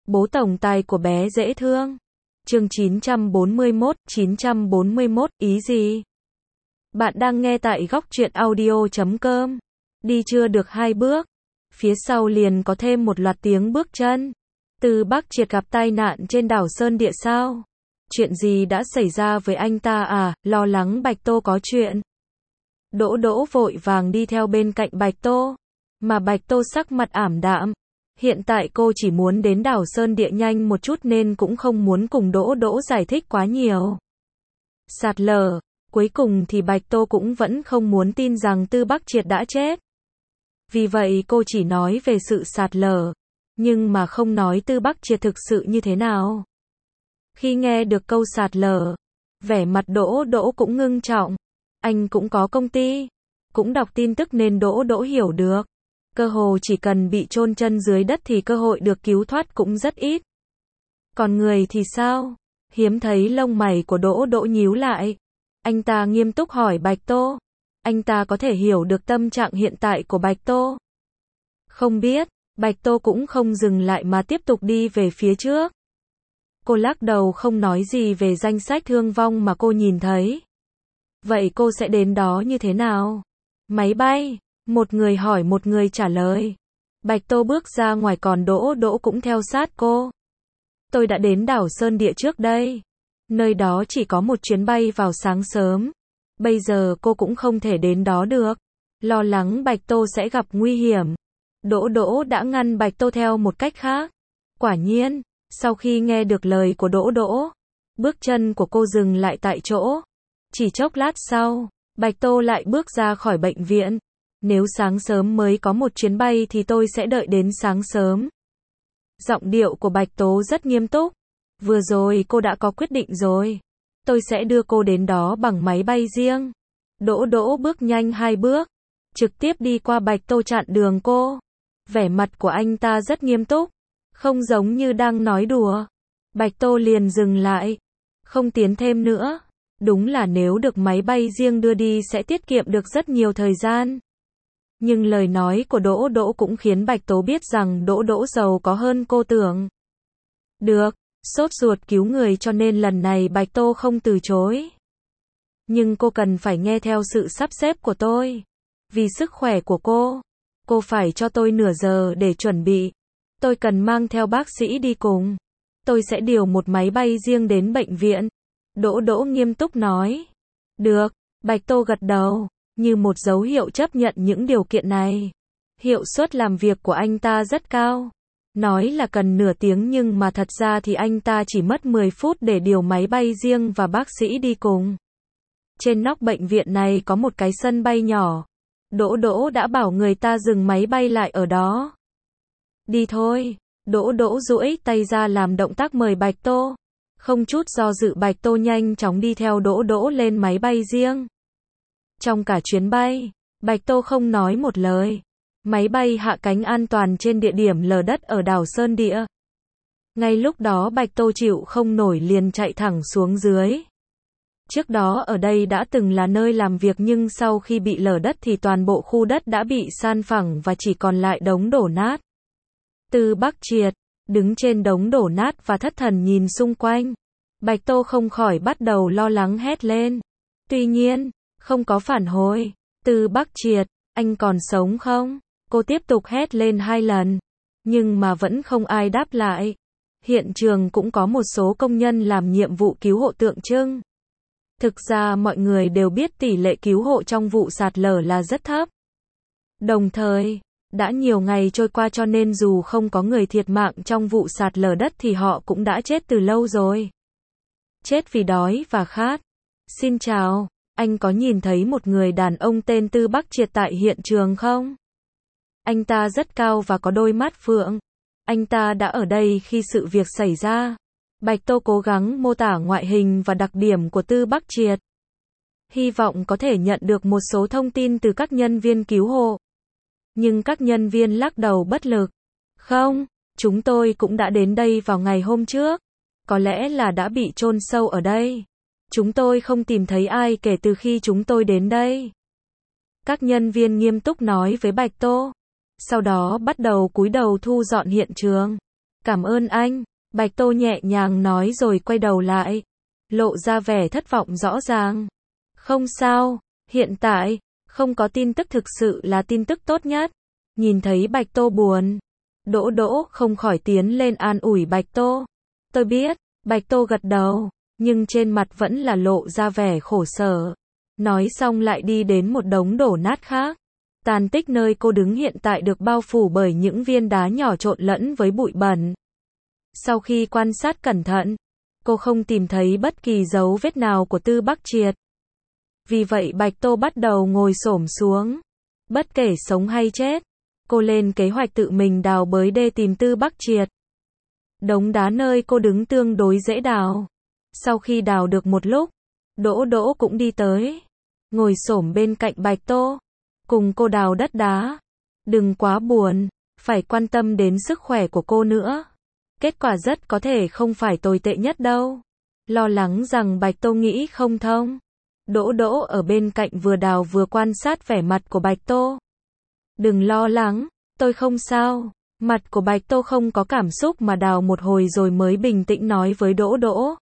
Bố tổng tài của bé dễ thương. Chương 941, ý gì? Bạn đang nghe tại góc truyện audio.com. Đi chưa được 2 bước, phía sau liền có thêm một loạt tiếng bước chân. Từ Bắc Triệt gặp tai nạn trên đảo Sơn Địa sao? Chuyện gì đã xảy ra với anh ta à? Lo lắng Bạch Tô có chuyện. Đỗ Đỗ vội vàng đi theo bên cạnh Bạch Tô, mà Bạch Tô sắc mặt ảm đạm. Hiện tại cô chỉ muốn đến đảo Sơn Địa nhanh một chút nên cũng không muốn cùng Đỗ Đỗ giải thích quá nhiều. Sạt lở, cuối cùng thì Bạch Tô cũng vẫn không muốn tin rằng Tư Bắc Triệt đã chết. Vì vậy cô chỉ nói về sự sạt lở, nhưng mà không nói Tư Bắc Triệt thực sự như thế nào. Khi nghe được câu sạt lở, vẻ mặt Đỗ Đỗ cũng ngưng trọng. Anh cũng có công ty, cũng đọc tin tức nên Đỗ Đỗ hiểu được. Cơ hồ chỉ cần bị chôn chân dưới đất thì cơ hội được cứu thoát cũng rất ít. Còn người thì sao? Hiếm thấy lông mày của Đỗ Đỗ nhíu lại. Anh ta nghiêm túc hỏi Bạch Tô. Anh ta có thể hiểu được tâm trạng hiện tại của Bạch Tô. Không biết, Bạch Tô cũng không dừng lại mà tiếp tục đi về phía trước. Cô lắc đầu không nói gì về danh sách thương vong mà cô nhìn thấy. Vậy cô sẽ đến đó như thế nào? Máy bay? Một người hỏi một người trả lời. Bạch Tô bước ra ngoài còn Đỗ Đỗ cũng theo sát cô. Tôi đã đến đảo Sơn Địa trước đây. Nơi đó chỉ có một chuyến bay vào sáng sớm. Bây giờ cô cũng không thể đến đó được. Lo lắng Bạch Tô sẽ gặp nguy hiểm. Đỗ Đỗ đã ngăn Bạch Tô theo một cách khác. Quả nhiên, sau khi nghe được lời của Đỗ Đỗ, bước chân của cô dừng lại tại chỗ. Chỉ chốc lát sau, Bạch Tô lại bước ra khỏi bệnh viện. Nếu sáng sớm mới có một chuyến bay thì tôi sẽ đợi đến sáng sớm. Giọng điệu của Bạch Tố rất nghiêm túc. Vừa rồi cô đã có quyết định rồi. Tôi sẽ đưa cô đến đó bằng máy bay riêng. Đỗ Đỗ bước nhanh 2 bước, trực tiếp đi qua Bạch Tô chặn đường cô. Vẻ mặt của anh ta rất nghiêm túc, không giống như đang nói đùa. Bạch Tô liền dừng lại, không tiến thêm nữa. Đúng là nếu được máy bay riêng đưa đi sẽ tiết kiệm được rất nhiều thời gian. Nhưng lời nói của Đỗ Đỗ cũng khiến Bạch Tố biết rằng Đỗ Đỗ giàu có hơn cô tưởng. Được, sốt ruột cứu người cho nên lần này Bạch Tô không từ chối. Nhưng cô cần phải nghe theo sự sắp xếp của tôi. Vì sức khỏe của cô phải cho tôi nửa giờ để chuẩn bị. Tôi cần mang theo bác sĩ đi cùng. Tôi sẽ điều một máy bay riêng đến bệnh viện. Đỗ Đỗ nghiêm túc nói. Được, Bạch Tô gật đầu, như một dấu hiệu chấp nhận những điều kiện này. Hiệu suất làm việc của anh ta rất cao. Nói là cần nửa tiếng nhưng mà thật ra thì anh ta chỉ mất 10 phút để điều máy bay riêng và bác sĩ đi cùng. Trên nóc bệnh viện này có một cái sân bay nhỏ. Đỗ Đỗ đã bảo người ta dừng máy bay lại ở đó. Đi thôi. Đỗ Đỗ duỗi tay ra làm động tác mời Bạch Tô. Không chút do dự Bạch Tô nhanh chóng đi theo Đỗ Đỗ lên máy bay riêng. Trong cả chuyến bay, Bạch Tô không nói một lời. Máy bay hạ cánh an toàn trên địa điểm lở đất ở đảo Sơn Địa. Ngay lúc đó Bạch Tô chịu không nổi liền chạy thẳng xuống dưới. Trước đó ở đây đã từng là nơi làm việc nhưng sau khi bị lở đất thì toàn bộ khu đất đã bị san phẳng và chỉ còn lại đống đổ nát. Tư Bắc Triệt đứng trên đống đổ nát và thất thần nhìn xung quanh. Bạch Tô không khỏi bắt đầu lo lắng hét lên. Tuy nhiên, không có phản hồi. Tư Bắc Triệt, anh còn sống không? Cô tiếp tục hét lên 2 lần. Nhưng mà vẫn không ai đáp lại. Hiện trường cũng có một số công nhân làm nhiệm vụ cứu hộ tượng trưng. Thực ra mọi người đều biết tỷ lệ cứu hộ trong vụ sạt lở là rất thấp. Đồng thời, đã nhiều ngày trôi qua cho nên dù không có người thiệt mạng trong vụ sạt lở đất thì họ cũng đã chết từ lâu rồi. Chết vì đói và khát. Xin chào, anh có nhìn thấy một người đàn ông tên Tư Bắc Triệt tại hiện trường không? Anh ta rất cao và có đôi mắt phượng. Anh ta đã ở đây khi sự việc xảy ra. Bạch Tô cố gắng mô tả ngoại hình và đặc điểm của Tư Bắc Triệt. Hy vọng có thể nhận được một số thông tin từ các nhân viên cứu hộ. Nhưng các nhân viên lắc đầu bất lực. Không, chúng tôi cũng đã đến đây vào ngày hôm trước. Có lẽ là đã bị chôn sâu ở đây. Chúng tôi không tìm thấy ai kể từ khi chúng tôi đến đây. Các nhân viên nghiêm túc nói với Bạch Tô. Sau đó bắt đầu cúi đầu thu dọn hiện trường. Cảm ơn anh, Bạch Tô nhẹ nhàng nói rồi quay đầu lại, lộ ra vẻ thất vọng rõ ràng. Không sao, hiện tại, không có tin tức thực sự là tin tức tốt nhất. Nhìn thấy Bạch Tô buồn, Đỗ Đỗ không khỏi tiến lên an ủi Bạch Tô. Tôi biết, Bạch Tô gật đầu, nhưng trên mặt vẫn là lộ ra vẻ khổ sở. Nói xong lại đi đến một đống đổ nát khác. Tàn tích nơi cô đứng hiện tại được bao phủ bởi những viên đá nhỏ trộn lẫn với bụi bẩn. Sau khi quan sát cẩn thận, cô không tìm thấy bất kỳ dấu vết nào của Tư Bắc Triệt. Vì vậy Bạch Tô bắt đầu ngồi xổm xuống. Bất kể sống hay chết, cô lên kế hoạch tự mình đào bới đê tìm Tư Bắc Triệt. Đống đá nơi cô đứng tương đối dễ đào. Sau khi đào được một lúc, Đỗ Đỗ cũng đi tới, ngồi xổm bên cạnh Bạch Tô, cùng cô đào đất đá. Đừng quá buồn, phải quan tâm đến sức khỏe của cô nữa. Kết quả rất có thể không phải tồi tệ nhất đâu. Lo lắng rằng Bạch Tô nghĩ không thông. Đỗ Đỗ ở bên cạnh vừa đào vừa quan sát vẻ mặt của Bạch Tô. Đừng lo lắng, tôi không sao. Mặt của Bạch Tô không có cảm xúc mà đào một hồi rồi mới bình tĩnh nói với Đỗ Đỗ.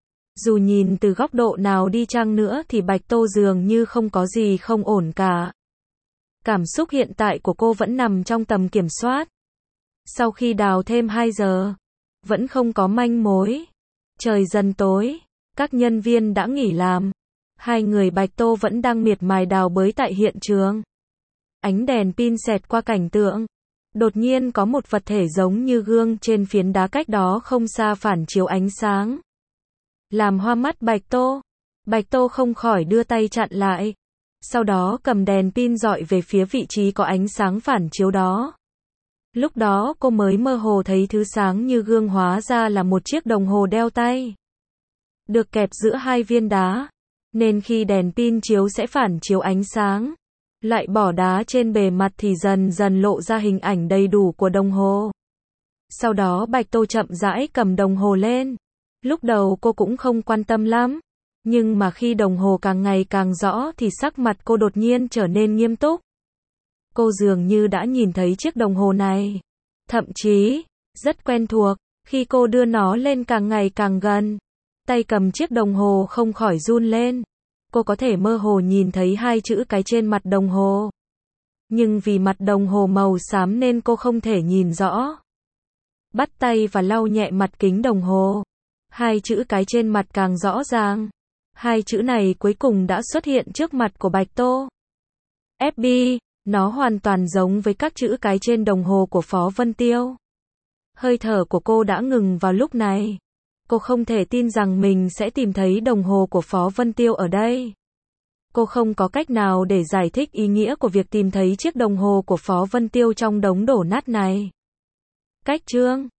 Dù nhìn từ góc độ nào đi chăng nữa thì Bạch Tô dường như không có gì không ổn cả. Cảm xúc hiện tại của cô vẫn nằm trong tầm kiểm soát. Sau khi đào thêm 2 giờ, vẫn không có manh mối. Trời dần tối, các nhân viên đã nghỉ làm. Hai người Bạch Tô vẫn đang miệt mài đào bới tại hiện trường. Ánh đèn pin xẹt qua cảnh tượng. Đột nhiên có một vật thể giống như gương trên phiến đá cách đó không xa phản chiếu ánh sáng. Làm hoa mắt Bạch Tô. Bạch Tô không khỏi đưa tay chặn lại. Sau đó cầm đèn pin dọi về phía vị trí có ánh sáng phản chiếu đó. Lúc đó cô mới mơ hồ thấy thứ sáng như gương hóa ra là một chiếc đồng hồ đeo tay. Được kẹp giữa hai viên đá, nên khi đèn pin chiếu sẽ phản chiếu ánh sáng. Lại bỏ đá trên bề mặt thì dần dần lộ ra hình ảnh đầy đủ của đồng hồ. Sau đó Bạch Tô chậm rãi cầm đồng hồ lên. Lúc đầu cô cũng không quan tâm lắm. Nhưng mà khi đồng hồ càng ngày càng rõ thì sắc mặt cô đột nhiên trở nên nghiêm túc. Cô dường như đã nhìn thấy chiếc đồng hồ này. Thậm chí, rất quen thuộc, khi cô đưa nó lên càng ngày càng gần. Tay cầm chiếc đồng hồ không khỏi run lên. Cô có thể mơ hồ nhìn thấy hai chữ cái trên mặt đồng hồ. Nhưng vì mặt đồng hồ màu xám nên cô không thể nhìn rõ. Bắt tay và lau nhẹ mặt kính đồng hồ. Hai chữ cái trên mặt càng rõ ràng. Hai chữ này cuối cùng đã xuất hiện trước mặt của Bạch Tô. FB, nó hoàn toàn giống với các chữ cái trên đồng hồ của Phó Vân Tiêu. Hơi thở của cô đã ngừng vào lúc này. Cô không thể tin rằng mình sẽ tìm thấy đồng hồ của Phó Vân Tiêu ở đây. Cô không có cách nào để giải thích ý nghĩa của việc tìm thấy chiếc đồng hồ của Phó Vân Tiêu trong đống đổ nát này. Cách chương